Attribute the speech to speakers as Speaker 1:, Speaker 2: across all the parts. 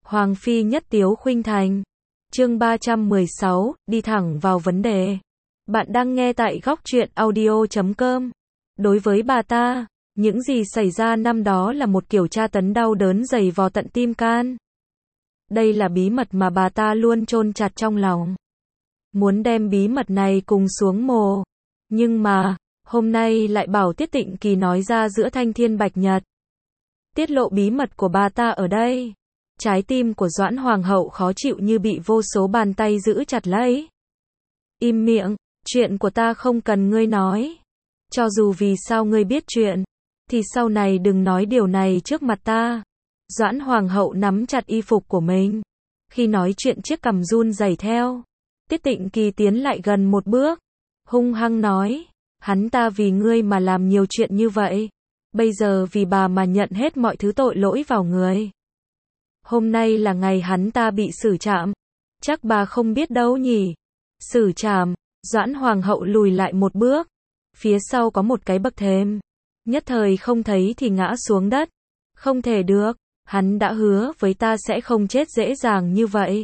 Speaker 1: Hoàng phi nhất tiếu khuynh thành. Chương 316, đi thẳng vào vấn đề. Bạn đang nghe tại góc truyện audio.com. Đối với bà ta, những gì xảy ra năm đó là một kiểu tra tấn đau đớn dày vò tận tim can. Đây là bí mật mà bà ta luôn chôn chặt trong lòng. Muốn đem bí mật này cùng xuống mồ. Nhưng mà, hôm nay lại bảo Tiết Tịnh Kỳ nói ra giữa thanh thiên bạch nhật. Tiết lộ bí mật của bà ta ở đây. Trái tim của Doãn Hoàng hậu khó chịu như bị vô số bàn tay giữ chặt lấy. Im miệng, chuyện của ta không cần ngươi nói. Cho dù vì sao ngươi biết chuyện, thì sau này đừng nói điều này trước mặt ta. Doãn Hoàng hậu nắm chặt y phục của mình. Khi nói chuyện chiếc cằm run rẩy theo. Tiết Tịnh Kỳ tiến lại gần một bước. Hung hăng nói, hắn ta vì ngươi mà làm nhiều chuyện như vậy. Bây giờ vì bà mà nhận hết mọi thứ tội lỗi vào người. Hôm nay là ngày hắn ta bị xử trảm. Chắc bà không biết đâu nhỉ. Xử trảm, Doãn Hoàng hậu lùi lại một bước. Phía sau có một cái bậc thềm. Nhất thời không thấy thì ngã xuống đất. Không thể được, hắn đã hứa với ta sẽ không chết dễ dàng như vậy.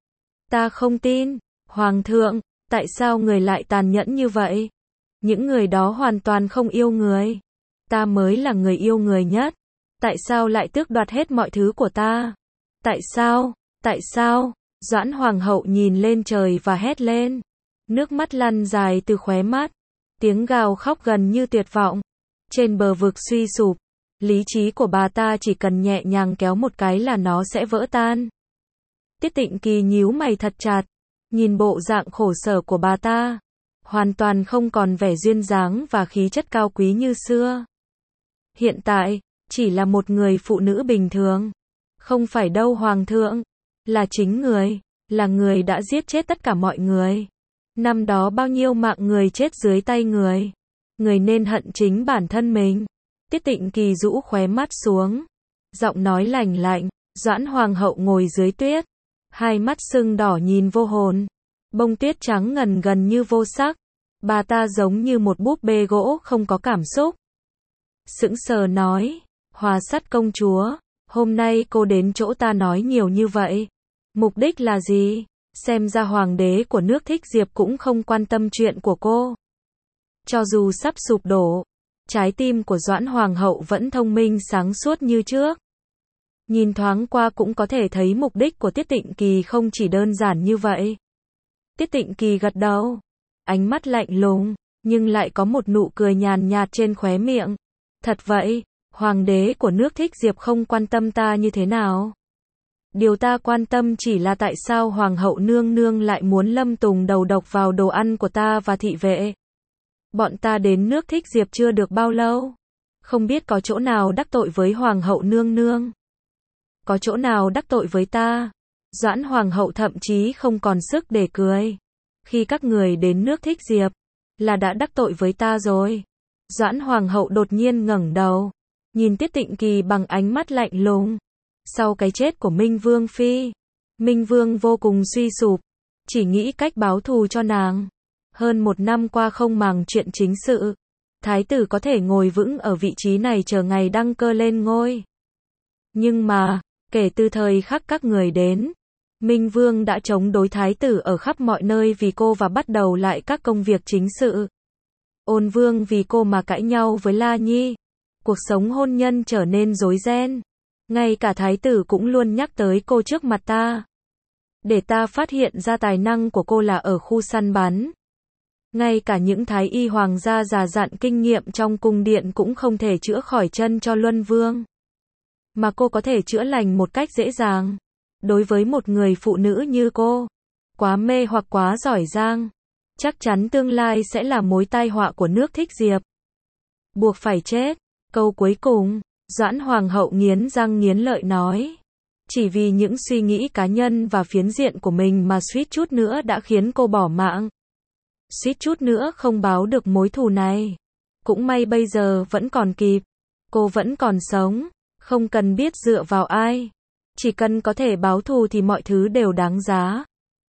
Speaker 1: Ta không tin, Hoàng thượng, tại sao người lại tàn nhẫn như vậy? Những người đó hoàn toàn không yêu người. Ta mới là người yêu người nhất. Tại sao lại tước đoạt hết mọi thứ của ta? Tại sao? Tại sao? Doãn Hoàng hậu nhìn lên trời và hét lên. Nước mắt lăn dài từ khóe mắt. Tiếng gào khóc gần như tuyệt vọng. Trên bờ vực suy sụp. Lý trí của bà ta chỉ cần nhẹ nhàng kéo một cái là nó sẽ vỡ tan. Tiết Tịnh Kỳ nhíu mày thật chặt. Nhìn bộ dạng khổ sở của bà ta. Hoàn toàn không còn vẻ duyên dáng và khí chất cao quý như xưa. Hiện tại, chỉ là một người phụ nữ bình thường. Không phải đâu Hoàng thượng. Là chính người. Là người đã giết chết tất cả mọi người. Năm đó bao nhiêu mạng người chết dưới tay người. Người nên hận chính bản thân mình. Tiết Tịnh Kỳ rũ khóe mắt xuống. Giọng nói lạnh lạnh. Doãn Hoàng hậu ngồi dưới tuyết. Hai mắt sưng đỏ nhìn vô hồn. Bông tuyết trắng ngần gần như vô sắc. Bà ta giống như một búp bê gỗ không có cảm xúc. Sững sờ nói. Hòa Sắt công chúa. Hôm nay cô đến chỗ ta nói nhiều như vậy. Mục đích là gì? Xem ra hoàng đế của nước Thích Diệp cũng không quan tâm chuyện của cô. Cho dù sắp sụp đổ, trái tim của Doãn Hoàng hậu vẫn thông minh sáng suốt như trước. Nhìn thoáng qua cũng có thể thấy mục đích của Tiết Tịnh Kỳ không chỉ đơn giản như vậy. Tiết Tịnh Kỳ gật đầu. Ánh mắt lạnh lùng, nhưng lại có một nụ cười nhàn nhạt trên khóe miệng. Thật vậy, hoàng đế của nước Thích Diệp không quan tâm ta như thế nào? Điều ta quan tâm chỉ là tại sao Hoàng hậu nương nương lại muốn lâm tùng đầu độc vào đồ ăn của ta và thị vệ. Bọn ta đến nước Thích Diệp chưa được bao lâu. Không biết có chỗ nào đắc tội với Hoàng hậu nương nương. Có chỗ nào đắc tội với ta. Doãn Hoàng hậu thậm chí không còn sức để cười. Khi các người đến nước Thích Diệp, là đã đắc tội với ta rồi. Doãn Hoàng hậu đột nhiên ngẩng đầu. Nhìn Tiết Tịnh Kỳ bằng ánh mắt lạnh lùng. Sau cái chết của Minh Vương Phi, Minh Vương vô cùng suy sụp, chỉ nghĩ cách báo thù cho nàng. Hơn một năm qua không màng chuyện chính sự, thái tử có thể ngồi vững ở vị trí này chờ ngày đăng cơ lên ngôi. Nhưng mà, kể từ thời khắc các người đến, Minh Vương đã chống đối thái tử ở khắp mọi nơi vì cô và bắt đầu lại các công việc chính sự. Ôn Vương vì cô mà cãi nhau với La Nhi. Cuộc sống hôn nhân trở nên rối ren. Ngay cả thái tử cũng luôn nhắc tới cô trước mặt ta. Để ta phát hiện ra tài năng của cô là ở khu săn bắn. Ngay cả những thái y hoàng gia già dặn kinh nghiệm trong cung điện cũng không thể chữa khỏi chân cho Luân Vương. Mà cô có thể chữa lành một cách dễ dàng. Đối với một người phụ nữ như cô, quá mê hoặc quá giỏi giang, chắc chắn tương lai sẽ là mối tai họa của nước Thích Diệp. Buộc phải chết. Câu cuối cùng, Doãn Hoàng hậu nghiến răng nghiến lợi nói. Chỉ vì những suy nghĩ cá nhân và phiến diện của mình mà suýt chút nữa đã khiến cô bỏ mạng. Suýt chút nữa không báo được mối thù này. Cũng may bây giờ vẫn còn kịp. Cô vẫn còn sống. Không cần biết dựa vào ai. Chỉ cần có thể báo thù thì mọi thứ đều đáng giá.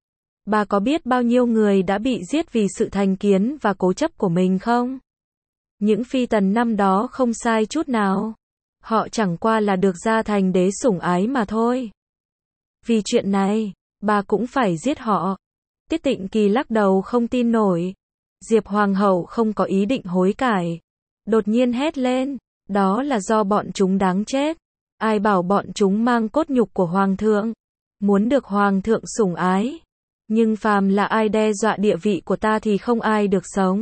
Speaker 1: Bà có biết bao nhiêu người đã bị giết vì sự thành kiến và cố chấp của mình không? Những phi tần năm đó không sai chút nào. Họ chẳng qua là được gia thành đế sủng ái mà thôi. Vì chuyện này, bà cũng phải giết họ. Tiết Tịnh Kỳ lắc đầu không tin nổi. Diệp Hoàng hậu không có ý định hối cải. Đột nhiên hét lên, đó là do bọn chúng đáng chết. Ai bảo bọn chúng mang cốt nhục của Hoàng thượng, muốn được Hoàng thượng sủng ái. Nhưng phàm là ai đe dọa địa vị của ta thì không ai được sống.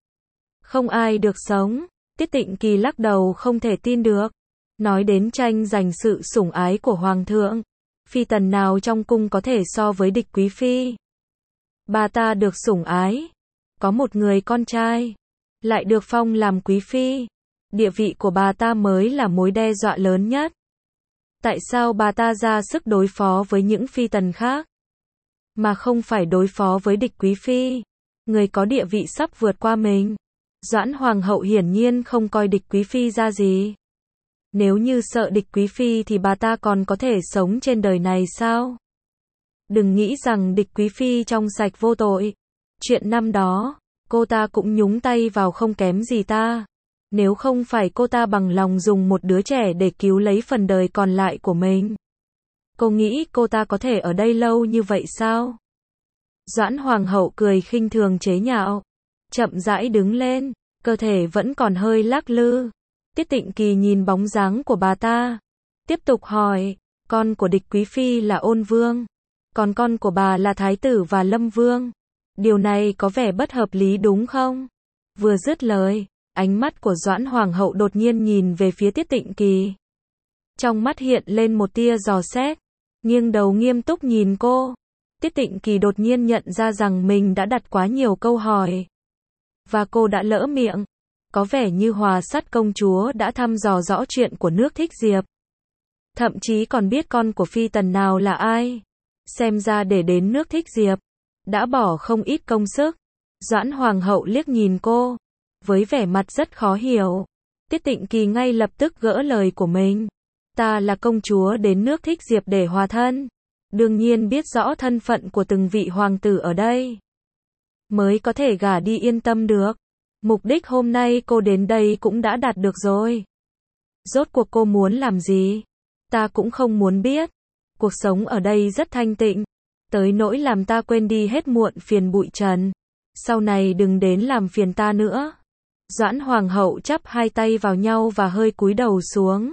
Speaker 1: Không ai được sống. Tiết Tịnh Kỳ lắc đầu không thể tin được. Nói đến tranh giành sự sủng ái của Hoàng thượng, phi tần nào trong cung có thể so với địch quý phi. Bà ta được sủng ái, có một người con trai, lại được phong làm quý phi. Địa vị của bà ta mới là mối đe dọa lớn nhất. Tại sao bà ta ra sức đối phó với những phi tần khác, mà không phải đối phó với địch quý phi, người có địa vị sắp vượt qua mình? Doãn Hoàng hậu hiển nhiên không coi địch quý phi ra gì. Nếu như sợ địch quý phi thì bà ta còn có thể sống trên đời này sao? Đừng nghĩ rằng địch quý phi trong sạch vô tội. Chuyện năm đó, cô ta cũng nhúng tay vào không kém gì ta. Nếu không phải cô ta bằng lòng dùng một đứa trẻ để cứu lấy phần đời còn lại của mình, cô nghĩ cô ta có thể ở đây lâu như vậy sao? Doãn Hoàng hậu cười khinh thường chế nhạo, chậm rãi đứng lên, cơ thể vẫn còn hơi lắc lư. Tiết Tịnh Kỳ nhìn bóng dáng của bà ta, tiếp tục hỏi, con của địch quý phi là Ôn Vương, còn con của bà là Thái tử và Lâm Vương. Điều này có vẻ bất hợp lý đúng không? Vừa dứt lời, ánh mắt của Doãn Hoàng hậu đột nhiên nhìn về phía Tiết Tịnh Kỳ. Trong mắt hiện lên một tia dò xét, nghiêng đầu nghiêm túc nhìn cô. Tiết Tịnh Kỳ đột nhiên nhận ra rằng mình đã đặt quá nhiều câu hỏi, và cô đã lỡ miệng. Có vẻ như Hòa Sắt công chúa đã thăm dò rõ chuyện của nước Thích Diệp, thậm chí còn biết con của phi tần nào là ai. Xem ra để đến nước Thích Diệp, đã bỏ không ít công sức. Doãn Hoàng hậu liếc nhìn cô, với vẻ mặt rất khó hiểu. Tiết Tịnh Kỳ ngay lập tức gỡ lời của mình. Ta là công chúa đến nước Thích Diệp để hòa thân. Đương nhiên biết rõ thân phận của từng vị hoàng tử ở đây, mới có thể gả đi yên tâm được. Mục đích hôm nay cô đến đây cũng đã đạt được rồi. Rốt cuộc cô muốn làm gì? Ta cũng không muốn biết. Cuộc sống ở đây rất thanh tịnh, tới nỗi làm ta quên đi hết muộn phiền bụi trần. Sau này đừng đến làm phiền ta nữa. Doãn Hoàng hậu chắp hai tay vào nhau và hơi cúi đầu xuống.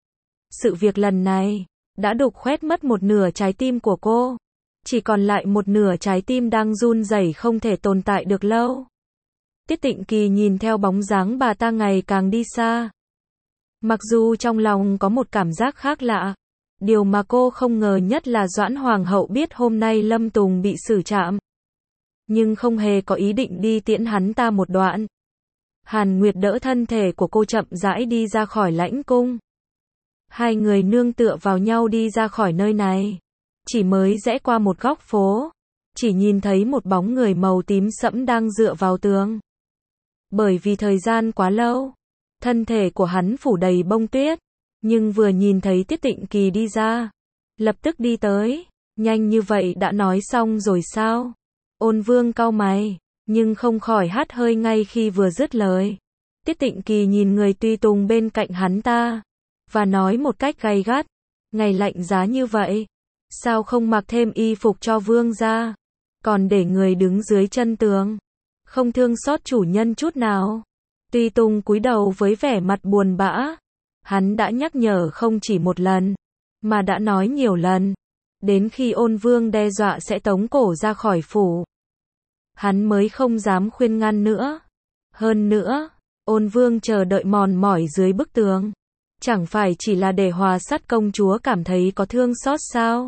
Speaker 1: Sự việc lần này đã đục khoét mất một nửa trái tim của cô. Chỉ còn lại một nửa trái tim đang run rẩy không thể tồn tại được lâu. Tiết Tịnh Kỳ nhìn theo bóng dáng bà ta ngày càng đi xa. Mặc dù trong lòng có một cảm giác khác lạ, điều mà cô không ngờ nhất là Doãn Hoàng hậu biết hôm nay Lâm Tùng bị xử trảm, nhưng không hề có ý định đi tiễn hắn ta một đoạn. Hàn Nguyệt đỡ thân thể của cô chậm rãi đi ra khỏi lãnh cung. Hai người nương tựa vào nhau đi ra khỏi nơi này. Chỉ mới rẽ qua một góc phố, chỉ nhìn thấy một bóng người màu tím sẫm đang dựa vào tường. Bởi vì thời gian quá lâu, thân thể của hắn phủ đầy bông tuyết, nhưng vừa nhìn thấy Tiết Tịnh Kỳ đi ra, lập tức đi tới. Nhanh như vậy đã nói xong rồi sao? Ôn Vương cau mày, nhưng không khỏi hắt hơi ngay khi vừa dứt lời. Tiết Tịnh Kỳ nhìn người tùy tùng bên cạnh hắn ta, và nói một cách gay gắt, ngày lạnh giá như vậy, sao không mặc thêm y phục cho vương gia, còn để người đứng dưới chân tường, không thương xót chủ nhân chút nào. Tùy tùng cúi đầu với vẻ mặt buồn bã. Hắn đã nhắc nhở không chỉ một lần, mà đã nói nhiều lần. Đến khi Ôn Vương đe dọa sẽ tống cổ ra khỏi phủ, hắn mới không dám khuyên ngăn nữa. Hơn nữa, Ôn Vương chờ đợi mòn mỏi dưới bức tường, chẳng phải chỉ là để Hòa Sắt công chúa cảm thấy có thương xót sao?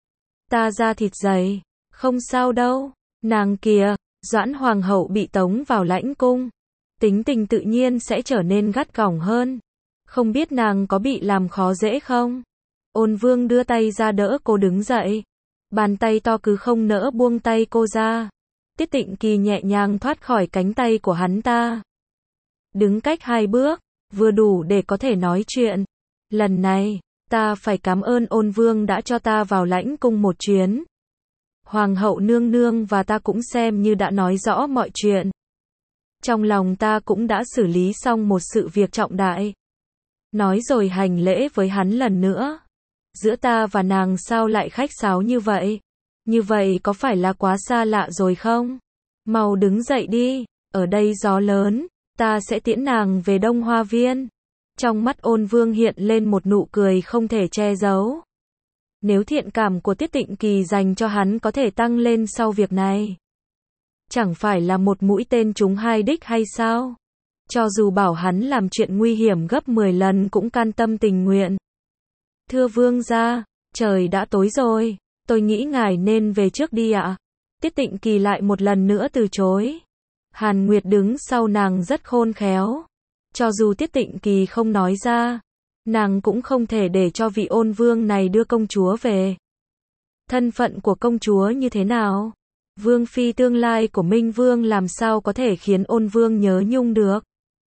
Speaker 1: Ta da thịt dày, không sao đâu. Nàng kìa, Doãn Hoàng hậu bị tống vào lãnh cung, tính tình tự nhiên sẽ trở nên gắt gỏng hơn. Không biết nàng có bị làm khó dễ không? Ôn Vương đưa tay ra đỡ cô đứng dậy. Bàn tay to cứ không nỡ buông tay cô ra. Tiết Tịnh Kỳ nhẹ nhàng thoát khỏi cánh tay của hắn ta. Đứng cách 2 bước, vừa đủ để có thể nói chuyện. Lần này, ta phải cảm ơn Ôn Vương đã cho ta vào lãnh cung một chuyến. Hoàng hậu nương nương và ta cũng xem như đã nói rõ mọi chuyện. Trong lòng ta cũng đã xử lý xong một sự việc trọng đại. Nói rồi hành lễ với hắn lần nữa. Giữa ta và nàng sao lại khách sáo như vậy? Như vậy có phải là quá xa lạ rồi không? Mau đứng dậy đi, ở đây gió lớn, ta sẽ tiễn nàng về Đông Hoa Viên. Trong mắt Ôn Vương hiện lên một nụ cười không thể che giấu. Nếu thiện cảm của Tiết Tịnh Kỳ dành cho hắn có thể tăng lên sau việc này, chẳng phải là một mũi tên trúng hai đích hay sao? Cho dù bảo hắn làm chuyện nguy hiểm gấp 10 lần cũng can tâm tình nguyện. Thưa vương gia, trời đã tối rồi, tôi nghĩ ngài nên về trước đi ạ. Tiết Tịnh Kỳ lại một lần nữa từ chối. Hàn Nguyệt đứng sau nàng rất khôn khéo. Cho dù Tiết Tịnh Kỳ không nói ra, nàng cũng không thể để cho vị Ôn Vương này đưa công chúa về. Thân phận của công chúa như thế nào? Vương phi tương lai của Minh Vương làm sao có thể khiến Ôn Vương nhớ nhung được?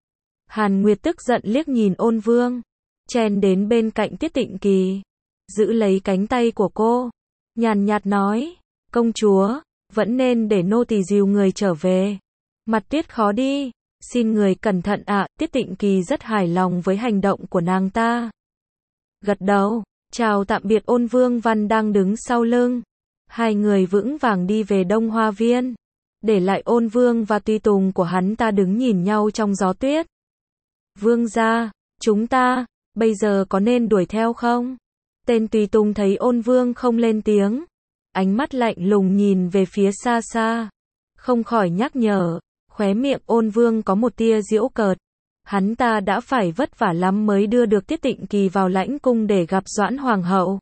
Speaker 1: Hàn Nguyệt tức giận liếc nhìn Ôn Vương, chen đến bên cạnh Tiết Tịnh Kỳ, giữ lấy cánh tay của cô, nhàn nhạt nói, công chúa, vẫn nên để nô tỳ dìu người trở về. Mặt Tuyết khó đi, xin người cẩn thận ạ. Tiết Tịnh Kỳ rất hài lòng với hành động của nàng ta. Gật đầu, chào tạm biệt Ôn Vương Văn đang đứng sau lưng. Hai người vững vàng đi về Đông Hoa Viên, để lại Ôn Vương và tùy tùng của hắn ta đứng nhìn nhau trong gió tuyết. Vương gia, chúng ta, bây giờ có nên đuổi theo không? Tên tùy tùng thấy Ôn Vương không lên tiếng, ánh mắt lạnh lùng nhìn về phía xa xa, không khỏi nhắc nhở, khóe miệng Ôn Vương có một tia giễu cợt. Hắn ta đã phải vất vả lắm mới đưa được Tiết Tịnh Kỳ vào lãnh cung để gặp Doãn Hoàng hậu.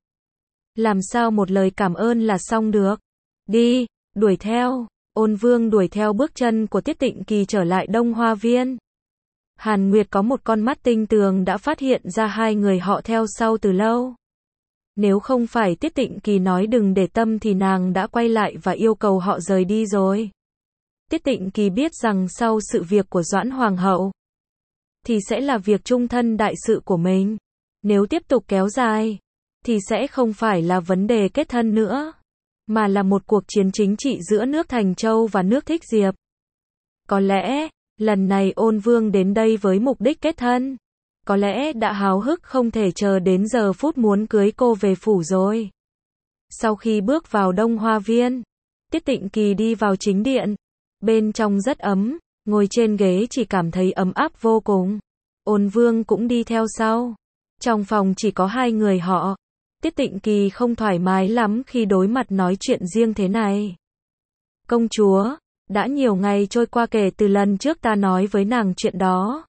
Speaker 1: Làm sao một lời cảm ơn là xong được? Đi, đuổi theo. Ôn Vương đuổi theo bước chân của Tiết Tịnh Kỳ trở lại Đông Hoa Viên. Hàn Nguyệt có một con mắt tinh tường đã phát hiện ra hai người họ theo sau từ lâu. Nếu không phải Tiết Tịnh Kỳ nói đừng để tâm thì nàng đã quay lại và yêu cầu họ rời đi rồi. Tiết Tịnh Kỳ biết rằng sau sự việc của Doãn Hoàng hậu, thì sẽ là việc chung thân đại sự của mình. Nếu tiếp tục kéo dài, thì sẽ không phải là vấn đề kết thân nữa, mà là một cuộc chiến chính trị giữa nước Thành Châu và nước Thích Diệp. Có lẽ, lần này Ôn Vương đến đây với mục đích kết thân. Có lẽ đã háo hức không thể chờ đến giờ phút muốn cưới cô về phủ rồi. Sau khi bước vào Đông Hoa Viên, Tiết Tịnh Kỳ đi vào chính điện. Bên trong rất ấm, ngồi trên ghế chỉ cảm thấy ấm áp vô cùng. Ôn Vương cũng đi theo sau. Trong phòng chỉ có hai người họ. Tiết Tịnh Kỳ không thoải mái lắm khi đối mặt nói chuyện riêng thế này. Công chúa, đã nhiều ngày trôi qua kể từ lần trước ta nói với nàng chuyện đó.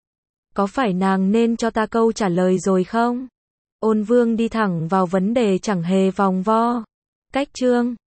Speaker 1: Có phải nàng nên cho ta câu trả lời rồi không? Ôn Vương đi thẳng vào vấn đề chẳng hề vòng vo. Cách chương